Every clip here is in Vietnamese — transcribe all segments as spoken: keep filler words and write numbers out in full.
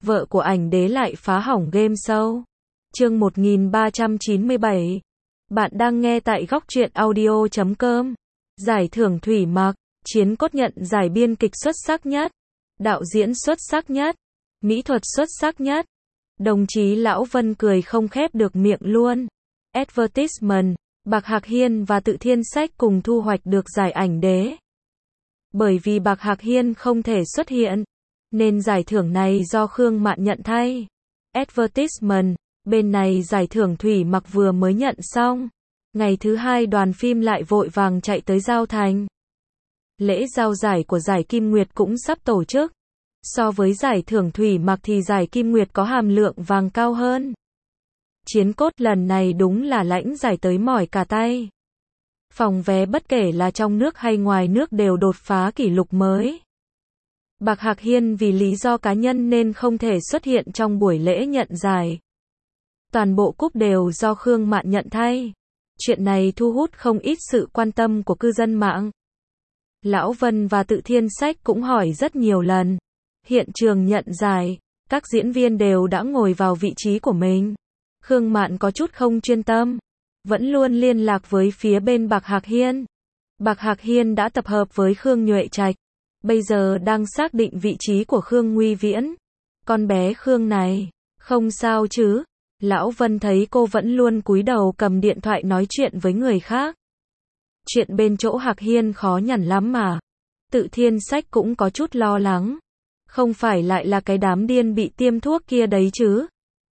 vợ của ảnh đế lại phá hỏng game show. Chương một nghìn ba trăm chín mươi bảy. Bạn đang nghe tại góc truyện audio chấm com. Giải thưởng Thủy Mặc, Chiến Cốt nhận giải biên kịch xuất sắc nhất, đạo diễn xuất sắc nhất, mỹ thuật xuất sắc nhất. Đồng chí Lão Vân cười không khép được miệng luôn. Advertisement, Bạc Hạc Hiên và Tự Thiên Sách cùng thu hoạch được giải ảnh đế. Bởi vì Bạc Hạc Hiên không thể xuất hiện, nên giải thưởng này do Khương Mạn nhận thay. Advertisement, bên này giải thưởng Thủy Mặc vừa mới nhận xong. Ngày thứ hai đoàn phim lại vội vàng chạy tới Giao Thành. Lễ giao giải của giải Kim Nguyệt cũng sắp tổ chức. So với giải thưởng Thủy Mặc thì giải Kim Nguyệt có hàm lượng vàng cao hơn. Chiến Cốt lần này đúng là lãnh giải tới mỏi cả tay. Phòng vé bất kể là trong nước hay ngoài nước đều đột phá kỷ lục mới. Bạc Hạc Hiên vì lý do cá nhân nên không thể xuất hiện trong buổi lễ nhận giải. Toàn bộ cúp đều do Khương Mạn nhận thay. Chuyện này thu hút không ít sự quan tâm của cư dân mạng. Lão Vân và Tự Thiên Sách cũng hỏi rất nhiều lần. Hiện trường nhận giải, các diễn viên đều đã ngồi vào vị trí của mình. Khương Mạn có chút không chuyên tâm, vẫn luôn liên lạc với phía bên Bạc Hạc Hiên. Bạc Hạc Hiên đã tập hợp với Khương Nhuệ Trạch, bây giờ đang xác định vị trí của Khương Nguy Viễn. Con bé Khương này, không sao chứ? Lão Vân thấy cô vẫn luôn cúi đầu cầm điện thoại nói chuyện với người khác. Chuyện bên chỗ Hạc Hiên khó nhằn lắm mà. Tự Thiên Sách cũng có chút lo lắng. Không phải lại là cái đám điên bị tiêm thuốc kia đấy chứ?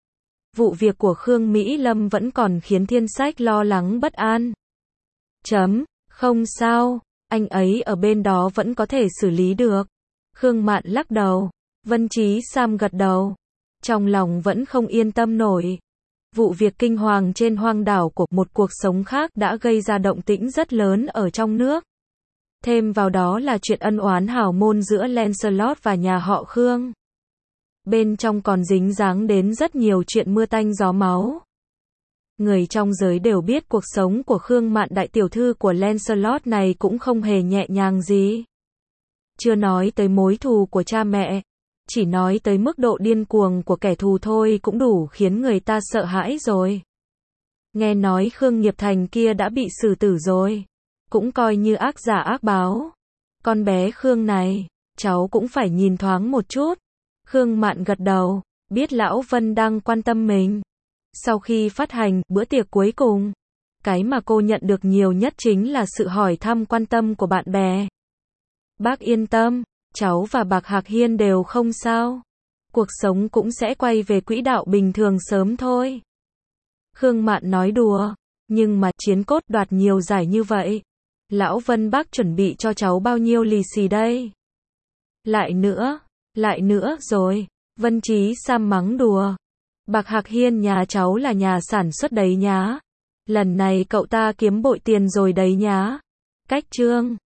Vụ việc của Khương Mỹ Lâm vẫn còn khiến Thiên Sách lo lắng bất an. Chấm, không sao, anh ấy ở bên đó vẫn có thể xử lý được. Khương Mạn lắc đầu. Vân Chí Sam gật đầu. Trong lòng vẫn không yên tâm nổi. Vụ việc kinh hoàng trên hoang đảo của một cuộc sống khác đã gây ra động tĩnh rất lớn ở trong nước. Thêm vào đó là chuyện ân oán hảo môn giữa Lancelot và nhà họ Khương. Bên trong còn dính dáng đến rất nhiều chuyện mưa tanh gió máu. Người trong giới đều biết cuộc sống của Khương Mạn đại tiểu thư của Lancelot này cũng không hề nhẹ nhàng gì. Chưa nói tới mối thù của cha mẹ, chỉ nói tới mức độ điên cuồng của kẻ thù thôi cũng đủ khiến người ta sợ hãi rồi. Nghe nói Khương Nghiệp Thành kia đã bị xử tử rồi, cũng coi như ác giả ác báo. Con bé Khương này, cháu cũng phải nhìn thoáng một chút. Khương Mạn gật đầu, biết Lão Vân đang quan tâm mình. Sau khi phát hành bữa tiệc cuối cùng, cái mà cô nhận được nhiều nhất chính là sự hỏi thăm quan tâm của bạn bè. Bác yên tâm, cháu và Bạc Hạc Hiên đều không sao. Cuộc sống cũng sẽ quay về quỹ đạo bình thường sớm thôi. Khương Mạn nói đùa, nhưng mà Chiến Cốt đoạt nhiều giải như vậy. Lão Vân bác chuẩn bị cho cháu bao nhiêu lì xì đây? Lại nữa, lại nữa rồi. Vân Chí Sam mắng đùa. Bạc Hạc Hiên nhà cháu là nhà sản xuất đấy nhá. Lần này cậu ta kiếm bội tiền rồi đấy nhá. Cách trương.